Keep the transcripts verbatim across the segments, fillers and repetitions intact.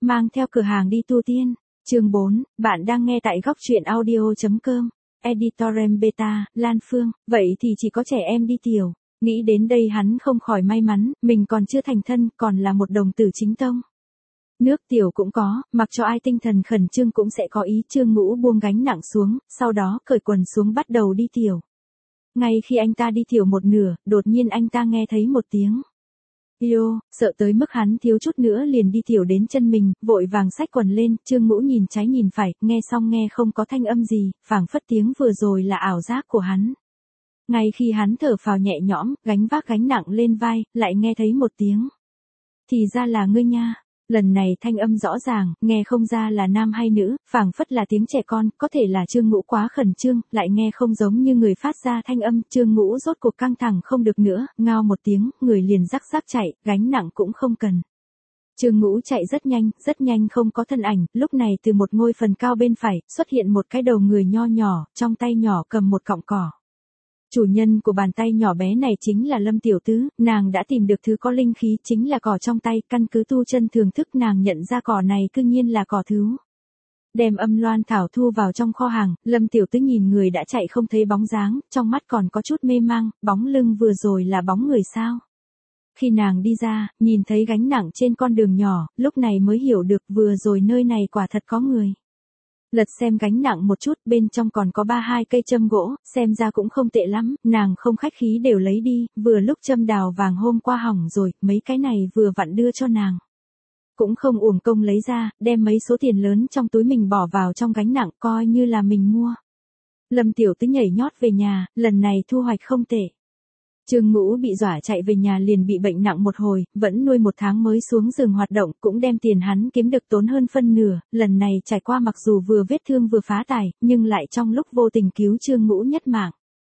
mang theo cửa hàng đi tu tiên. Chương bốn, bạn đang nghe tại góc truyện audio.com. Editorem Beta, Lan Phương, vậy thì chỉ có trẻ em đi tiểu. Nghĩ đến đây hắn không khỏi may mắn, mình còn chưa thành thân, còn là một đồng tử chính tông. Nước tiểu cũng có, mặc cho ai tinh thần khẩn trương cũng sẽ có ý. Trương Ngũ buông gánh nặng xuống, sau đó cởi quần xuống bắt đầu đi tiểu. Ngay khi anh ta đi tiểu một nửa, đột nhiên anh ta nghe thấy một tiếng Yêu, sợ tới mức hắn thiếu chút nữa liền đi tiểu đến chân mình, vội vàng xách quần lên. Trương Ngũ nhìn trái nhìn phải, nghe xong nghe không có thanh âm gì, phảng phất tiếng vừa rồi là ảo giác của hắn. Ngay khi hắn thở phào nhẹ nhõm, gánh vác gánh nặng lên vai, lại nghe thấy một tiếng. Thì ra là ngươi nha. Lần này thanh âm rõ ràng, nghe không ra là nam hay nữ, phảng phất là tiếng trẻ con, có thể là Trương Ngũ quá khẩn trương, lại nghe không giống như người phát ra thanh âm. Trương Ngũ rốt cuộc căng thẳng không được nữa, ngao một tiếng, người liền rắc rắc chạy, gánh nặng cũng không cần. Trương Ngũ chạy rất nhanh, rất nhanh không có thân ảnh, lúc này từ một ngôi phần cao bên phải, xuất hiện một cái đầu người nho nhỏ, trong tay nhỏ cầm một cọng cỏ. Chủ nhân của bàn tay nhỏ bé này chính là Lâm Tiểu Tứ, nàng đã tìm được thứ có linh khí, chính là cỏ trong tay, căn cứ tu chân thường thức nàng nhận ra cỏ này cư nhiên là cỏ thứ. Đem âm loan thảo thu vào trong kho hàng, Lâm Tiểu Tứ nhìn người đã chạy không thấy bóng dáng, trong mắt còn có chút mê mang, bóng lưng vừa rồi là bóng người sao? Khi nàng đi ra, nhìn thấy gánh nặng trên con đường nhỏ, lúc này mới hiểu được vừa rồi nơi này quả thật có người. Lật xem gánh nặng một chút, bên trong còn có ba hai cây châm gỗ, xem ra cũng không tệ lắm, nàng không khách khí đều lấy đi, vừa lúc châm đào vàng hôm qua hỏng rồi, mấy cái này vừa vặn đưa cho nàng. Cũng không uổng công lấy ra, đem mấy số tiền lớn trong túi mình bỏ vào trong gánh nặng, coi như là mình mua. Lâm Tiểu Tứ nhảy nhót về nhà, lần này thu hoạch không tệ. Trương Ngũ bị dọa chạy về nhà liền bị bệnh nặng một hồi, vẫn nuôi một tháng mới xuống giường hoạt động, cũng đem tiền hắn kiếm được tốn hơn phân nửa, lần này trải qua mặc dù vừa vết thương vừa phá tài, nhưng lại trong lúc vô tình cứu Trương Ngũ nhất mạng.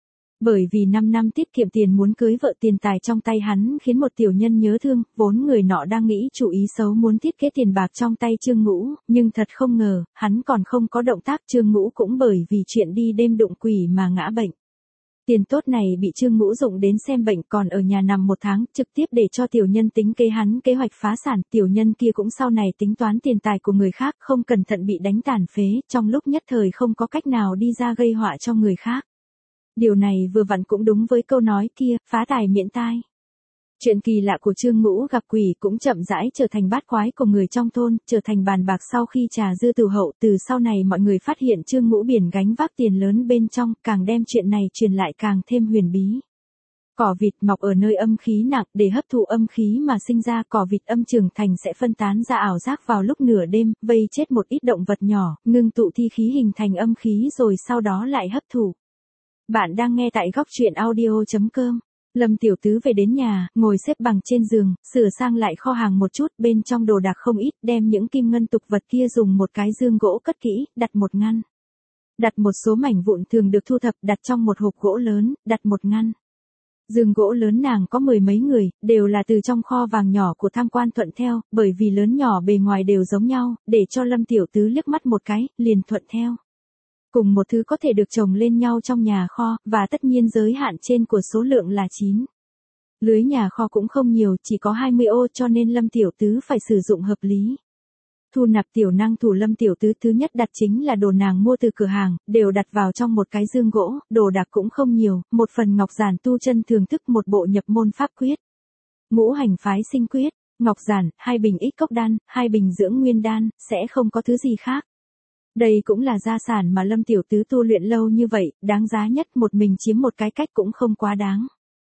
Bởi vì năm năm tiết kiệm tiền muốn cưới vợ, tiền tài trong tay hắn khiến một tiểu nhân nhớ thương, vốn người nọ đang nghĩ chủ ý xấu muốn thiết kế tiền bạc trong tay Trương Ngũ, nhưng thật không ngờ, hắn còn không có động tác. Trương Ngũ cũng bởi vì chuyện đi đêm đụng quỷ mà ngã bệnh. Tiền tốt này bị Trương Ngũ dụng đến xem bệnh, còn ở nhà nằm một tháng, trực tiếp để cho tiểu nhân tính kế hắn kế hoạch phá sản. Tiểu nhân kia cũng sau này tính toán tiền tài của người khác, không cẩn thận bị đánh tàn phế, trong lúc nhất thời không có cách nào đi ra gây họa cho người khác. Điều này vừa vặn cũng đúng với câu nói kia, phá tài miễn tai. Chuyện kỳ lạ của Trương Ngũ gặp quỷ cũng chậm rãi trở thành bát quái của người trong thôn, trở thành bàn bạc sau khi trà dư tử hậu. Từ sau này mọi người phát hiện Trương Ngũ biển gánh vác tiền lớn bên trong, càng đem chuyện này truyền lại càng thêm huyền bí. Cỏ vịt mọc ở nơi âm khí nặng, để hấp thụ âm khí mà sinh ra, cỏ vịt âm trưởng thành sẽ phân tán ra ảo giác vào lúc nửa đêm, vây chết một ít động vật nhỏ, ngưng tụ thi khí hình thành âm khí rồi sau đó lại hấp thụ. Bạn đang nghe tại góc truyện audio.com. Lâm Tiểu Tứ về đến nhà, ngồi xếp bằng trên giường, sửa sang lại kho hàng một chút, bên trong đồ đạc không ít, đem những kim ngân tục vật kia dùng một cái dương gỗ cất kỹ, đặt một ngăn. Đặt một số mảnh vụn thường được thu thập, đặt trong một hộp gỗ lớn, đặt một ngăn. Dương gỗ lớn nàng có mười mấy người, đều là từ trong kho vàng nhỏ của Tham Quan thuận theo, bởi vì lớn nhỏ bề ngoài đều giống nhau, để cho Lâm Tiểu Tứ liếc mắt một cái, liền thuận theo. Cùng một thứ có thể được chồng lên nhau trong nhà kho, và tất nhiên giới hạn trên của số lượng là chín. Lưới nhà kho cũng không nhiều, chỉ có hai mươi ô, cho nên Lâm Tiểu Tứ phải sử dụng hợp lý. Thu nạp tiểu năng thủ Lâm Tiểu Tứ thứ nhất đặt chính là đồ nàng mua từ cửa hàng, đều đặt vào trong một cái dương gỗ, đồ đạc cũng không nhiều, một phần ngọc giản tu chân thường thức, một bộ nhập môn pháp quyết, ngũ hành phái sinh quyết, ngọc giản, hai bình ích cốc đan, hai bình dưỡng nguyên đan, sẽ không có thứ gì khác. Đây cũng là gia sản mà Lâm Tiểu Tứ tu luyện lâu như vậy, đáng giá nhất, một mình chiếm một cái cách cũng không quá đáng.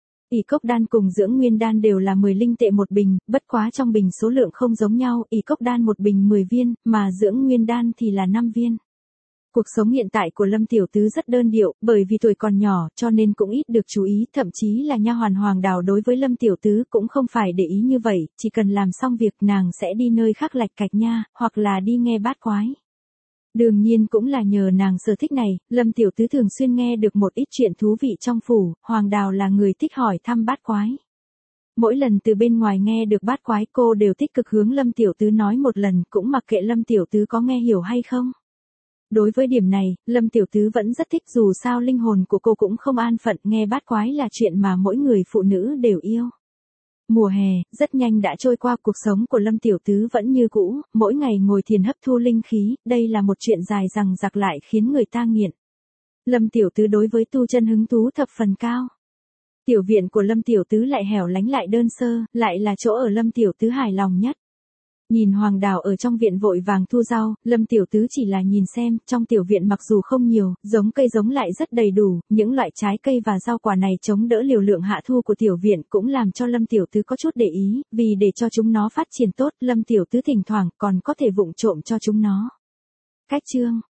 Ỷ cốc đan cùng dưỡng nguyên đan đều là mười linh tệ một bình, bất quá trong bình số lượng không giống nhau, ỷ cốc đan một bình mười viên, mà dưỡng nguyên đan thì là năm viên. Cuộc sống hiện tại của Lâm Tiểu Tứ rất đơn điệu, bởi vì tuổi còn nhỏ, cho nên cũng ít được chú ý, thậm chí là nha hoàn Hoàng Đào đối với Lâm Tiểu Tứ cũng không phải để ý như vậy, chỉ cần làm xong việc nàng sẽ đi nơi khác lạch cạch nha, hoặc là đi nghe bát quái. Đương nhiên cũng là nhờ nàng sở thích này, Lâm Tiểu Tứ thường xuyên nghe được một ít chuyện thú vị trong phủ, Hoàng Đào là người thích hỏi thăm bát quái. Mỗi lần từ bên ngoài nghe được bát quái cô đều tích cực hướng Lâm Tiểu Tứ nói một lần, cũng mặc kệ Lâm Tiểu Tứ có nghe hiểu hay không. Đối với điểm này, Lâm Tiểu Tứ vẫn rất thích, dù sao linh hồn của cô cũng không an phận, nghe bát quái là chuyện mà mỗi người phụ nữ đều yêu. Mùa hè, rất nhanh đã trôi qua, cuộc sống của Lâm Tiểu Tứ vẫn như cũ, mỗi ngày ngồi thiền hấp thu linh khí, đây là một chuyện dài dằng dặc lại khiến người ta nghiện. Lâm Tiểu Tứ đối với tu chân hứng thú thập phần cao. Tiểu viện của Lâm Tiểu Tứ lại hẻo lánh lại đơn sơ, lại là chỗ ở Lâm Tiểu Tứ hài lòng nhất. Nhìn Hoàng Đào ở trong viện vội vàng thu rau, Lâm Tiểu Tứ chỉ là nhìn xem, trong tiểu viện mặc dù không nhiều, giống cây giống lại rất đầy đủ, những loại trái cây và rau quả này chống đỡ liều lượng hạ thu của tiểu viện cũng làm cho Lâm Tiểu Tứ có chút để ý, vì để cho chúng nó phát triển tốt, Lâm Tiểu Tứ thỉnh thoảng còn có thể vụng trộm cho chúng nó. Cách chương